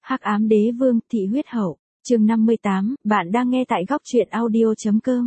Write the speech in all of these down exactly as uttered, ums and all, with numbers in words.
Hắc ám đế vương, thị huyết hậu, chương năm mươi tám, bạn đang nghe tại góc truyện audio.com.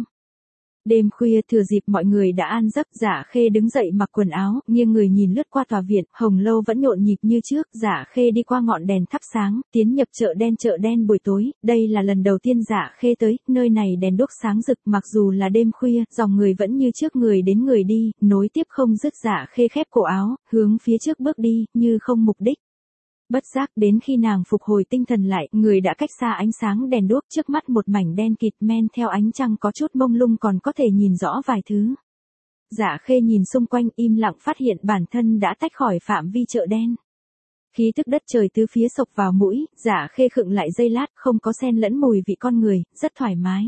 Đêm khuya thừa dịp mọi người đã an giấc, Dạ Khê đứng dậy mặc quần áo, nghiêng người nhìn lướt qua tòa viện, hồng lâu vẫn nhộn nhịp như trước. Dạ Khê đi qua ngọn đèn thắp sáng, tiến nhập chợ đen. Chợ đen buổi tối, đây là lần đầu tiên Dạ Khê tới, nơi này đèn đuốc sáng rực, mặc dù là đêm khuya, dòng người vẫn như trước, người đến người đi, nối tiếp không dứt. Dạ Khê khép cổ áo, hướng phía trước bước đi, như không mục đích. Bất giác đến khi nàng phục hồi tinh thần lại, người đã cách xa ánh sáng đèn đuốc, trước mắt một mảnh đen kịt, men theo ánh trăng có chút mông lung, còn có thể nhìn rõ vài thứ. Dạ Khê nhìn xung quanh, im lặng phát hiện bản thân đã tách khỏi phạm vi chợ đen. Khí tức đất trời tứ phía sộc vào mũi, Dạ Khê khựng lại giây lát, không có xen lẫn mùi vị con người, rất thoải mái.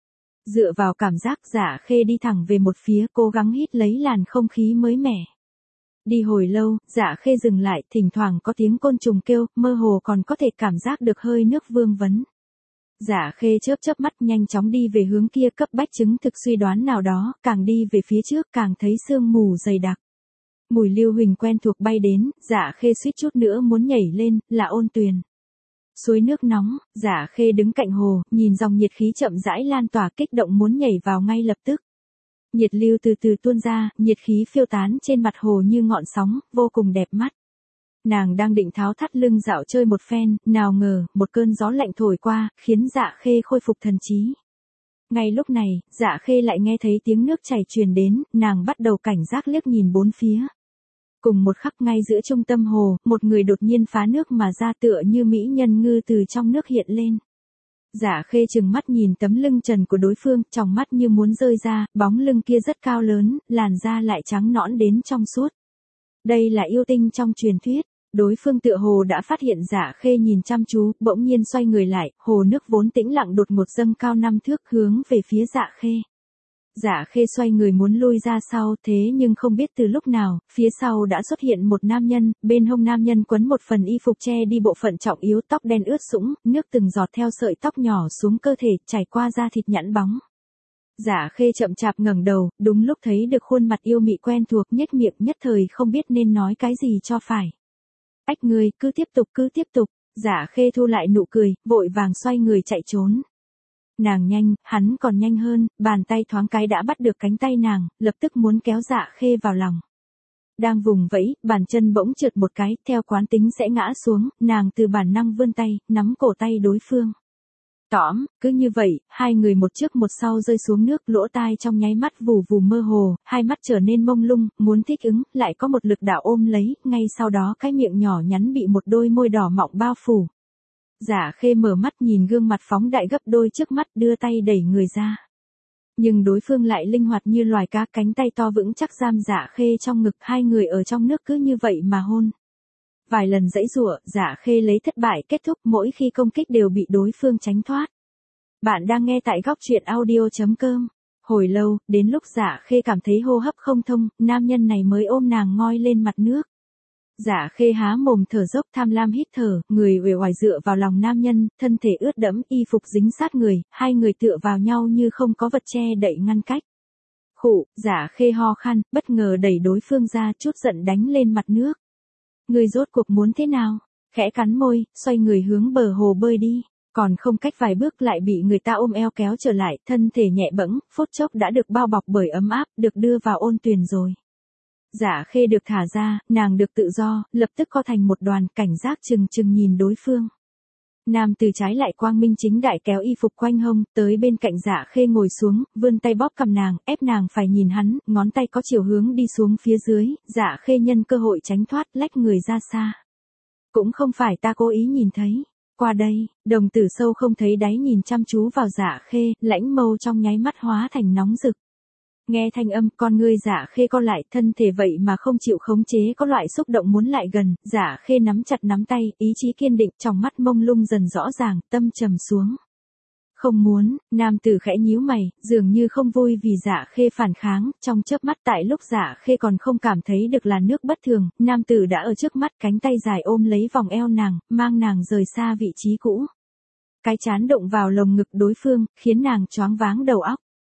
Dựa vào cảm giác, Dạ Khê đi thẳng về một phía, cố gắng hít lấy làn không khí mới mẻ. Đi hồi lâu, Dạ Khê dừng lại, thỉnh thoảng có tiếng côn trùng kêu, mơ hồ còn có thể cảm giác được hơi nước vương vấn. Dạ Khê chớp chớp mắt, nhanh chóng đi về hướng kia, cấp bách chứng thực suy đoán nào đó, càng đi về phía trước càng thấy sương mù dày đặc. Mùi lưu huỳnh quen thuộc bay đến, Dạ Khê suýt chút nữa muốn nhảy lên, là Ôn Tuyền. Suối nước nóng, Dạ Khê đứng cạnh hồ, nhìn dòng nhiệt khí chậm rãi lan tỏa, kích động muốn nhảy vào ngay lập tức. Nhiệt lưu từ từ tuôn ra, nhiệt khí phiêu tán trên mặt hồ như ngọn sóng, vô cùng đẹp mắt. Nàng đang định tháo thắt lưng dạo chơi một phen, nào ngờ, một cơn gió lạnh thổi qua, khiến Dạ Khê khôi phục thần trí. Ngay lúc này, Dạ Khê lại nghe thấy tiếng nước chảy truyền đến, nàng bắt đầu cảnh giác liếc nhìn bốn phía. Cùng một khắc, ngay giữa trung tâm hồ, một người đột nhiên phá nước mà ra, tựa như mỹ nhân ngư từ trong nước hiện lên. Dạ Khê trừng mắt nhìn tấm lưng trần của đối phương, tròng mắt như muốn rơi ra, bóng lưng kia rất cao lớn, làn da lại trắng nõn đến trong suốt. Đây là yêu tinh trong truyền thuyết. Đối phương tựa hồ đã phát hiện Dạ Khê nhìn chăm chú, bỗng nhiên xoay người lại, hồ nước vốn tĩnh lặng đột ngột dâng cao năm thước, hướng về phía Dạ Khê. Dạ Khê xoay người muốn lui ra sau, thế nhưng không biết từ lúc nào, phía sau đã xuất hiện một nam nhân, bên hông nam nhân quấn một phần y phục che đi bộ phận trọng yếu, tóc đen ướt sũng, nước từng giọt theo sợi tóc nhỏ xuống cơ thể, chảy qua da thịt nhẵn bóng. Dạ Khê chậm chạp ngẩng đầu, đúng lúc thấy được khuôn mặt yêu mị quen thuộc, nhếch miệng, nhất thời không biết nên nói cái gì cho phải. Ách ngươi, cứ tiếp tục, cứ tiếp tục. Dạ Khê thu lại nụ cười, vội vàng xoay người chạy trốn. Nàng nhanh, hắn còn nhanh hơn, bàn tay thoáng cái đã bắt được cánh tay nàng, lập tức muốn kéo Dạ Khê vào lòng. Đang vùng vẫy, bàn chân bỗng trượt một cái, theo quán tính sẽ ngã xuống, nàng từ bản năng vươn tay, nắm cổ tay đối phương. Tõm, cứ như vậy, hai người một trước một sau rơi xuống nước, lỗ tai trong nháy mắt vù vù mơ hồ, hai mắt trở nên mông lung, muốn thích ứng, lại có một lực đạo ôm lấy, ngay sau đó cái miệng nhỏ nhắn bị một đôi môi đỏ mọng bao phủ. Dạ Khê mở mắt nhìn gương mặt phóng đại gấp đôi trước mắt, đưa tay đẩy người ra. Nhưng đối phương lại linh hoạt như loài cá, cánh tay to vững chắc giam Dạ Khê trong ngực, hai người ở trong nước cứ như vậy mà hôn. Vài lần giãy giụa, Dạ Khê lấy thất bại kết thúc, mỗi khi công kích đều bị đối phương tránh thoát. Bạn đang nghe tại góc truyện audio.com. Hồi lâu, đến lúc Dạ Khê cảm thấy hô hấp không thông, nam nhân này mới ôm nàng ngoi lên mặt nước. Dạ Khê há mồm thở dốc, tham lam hít thở, người uể oải dựa vào lòng nam nhân, thân thể ướt đẫm, y phục dính sát người, hai người tựa vào nhau như không có vật che đậy ngăn cách. Khụ, Dạ Khê ho khan, bất ngờ đẩy đối phương ra, chút giận đánh lên mặt nước. Người rốt cuộc muốn thế nào? Khẽ cắn môi, xoay người hướng bờ hồ bơi đi. Còn không cách vài bước lại bị người ta ôm eo kéo trở lại, thân thể nhẹ bẫng, phút chốc đã được bao bọc bởi ấm áp, được đưa vào Ôn Tuyền rồi. Dạ Khê được thả ra, nàng được tự do, lập tức co thành một đoàn, cảnh giác chừng chừng nhìn đối phương. Nam từ trái lại quang minh chính đại kéo y phục quanh hông, tới bên cạnh Dạ Khê ngồi xuống, vươn tay bóp cằm nàng, ép nàng phải nhìn hắn, ngón tay có chiều hướng đi xuống phía dưới, Dạ Khê nhân cơ hội tránh thoát, lách người ra xa. Cũng không phải ta cố ý nhìn thấy. Qua đây, đồng tử sâu không thấy đáy nhìn chăm chú vào Dạ Khê, lãnh mâu trong nháy mắt hóa thành nóng rực. Nghe thanh âm, con ngươi Dạ Khê co lại, thân thể vậy mà không chịu khống chế, có loại xúc động muốn lại gần, Dạ Khê nắm chặt nắm tay, ý chí kiên định, trong mắt mông lung dần rõ ràng, tâm trầm xuống. Không muốn, nam tử khẽ nhíu mày, dường như không vui vì Dạ Khê phản kháng, trong chớp mắt tại lúc Dạ Khê còn không cảm thấy được là nước bất thường, nam tử đã ở trước mắt, cánh tay dài ôm lấy vòng eo nàng, mang nàng rời xa vị trí cũ. Cái chán động vào lồng ngực đối phương, khiến nàng choáng váng đầu óc.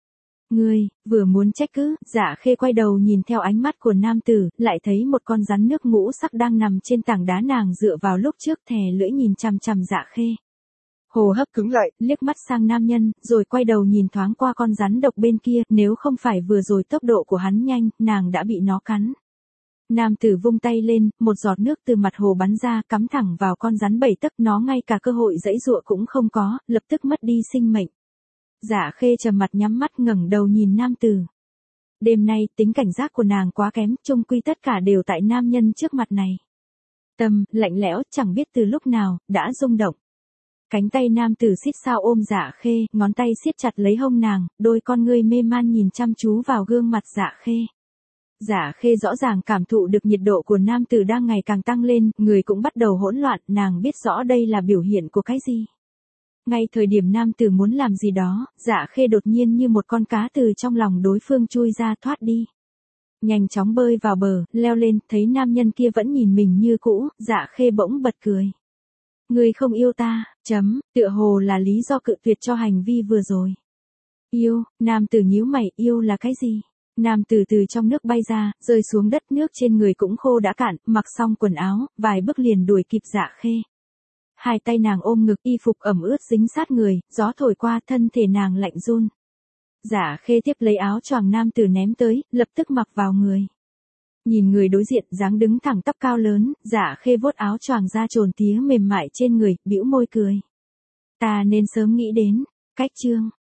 Ngươi, vừa muốn trách cứ, Dạ Khê quay đầu nhìn theo ánh mắt của nam tử, lại thấy một con rắn nước ngũ sắc đang nằm trên tảng đá, nàng dựa vào lúc trước thè lưỡi nhìn chằm chằm Dạ Khê. Hồ hấp cứng lại, liếc mắt sang nam nhân, rồi quay đầu nhìn thoáng qua con rắn độc bên kia, nếu không phải vừa rồi tốc độ của hắn nhanh, nàng đã bị nó cắn. Nam tử vung tay lên, một giọt nước từ mặt hồ bắn ra, cắm thẳng vào con rắn bảy tấc, nó ngay cả cơ hội giãy giụa cũng không có, lập tức mất đi sinh mệnh. Dạ Khê trầm mặt nhắm mắt ngẩng đầu nhìn nam tử. Đêm nay, tính cảnh giác của nàng quá kém, chung quy tất cả đều tại nam nhân trước mặt này. Tâm, lạnh lẽo, chẳng biết từ lúc nào, đã rung động. Cánh tay nam tử xít sao ôm Dạ Khê, ngón tay siết chặt lấy hông nàng, đôi con ngươi mê man nhìn chăm chú vào gương mặt Dạ Khê. Dạ Khê rõ ràng cảm thụ được nhiệt độ của nam tử đang ngày càng tăng lên, người cũng bắt đầu hỗn loạn, nàng biết rõ đây là biểu hiện của cái gì. Ngay thời điểm nam tử muốn làm gì đó, Dạ Khê đột nhiên như một con cá từ trong lòng đối phương chui ra thoát đi. Nhanh chóng bơi vào bờ, leo lên, thấy nam nhân kia vẫn nhìn mình như cũ, Dạ Khê bỗng bật cười. Ngươi không yêu ta, chấm, tựa hồ là lý do cự tuyệt cho hành vi vừa rồi. Yêu, nam tử nhíu mày, yêu là cái gì? Nam tử từ trong nước bay ra, rơi xuống đất, nước trên người cũng khô đã cạn, mặc xong quần áo, vài bước liền đuổi kịp Dạ Khê. Hai tay nàng ôm ngực, y phục ẩm ướt dính sát người, gió thổi qua, thân thể nàng lạnh run. Dạ Khê tiếp lấy áo choàng nam tử ném tới, lập tức mặc vào người. Nhìn người đối diện, dáng đứng thẳng tắp cao lớn, Dạ Khê vuốt áo choàng ra trồn tía mềm mại trên người, bĩu môi cười. Ta nên sớm nghĩ đến, cách chương.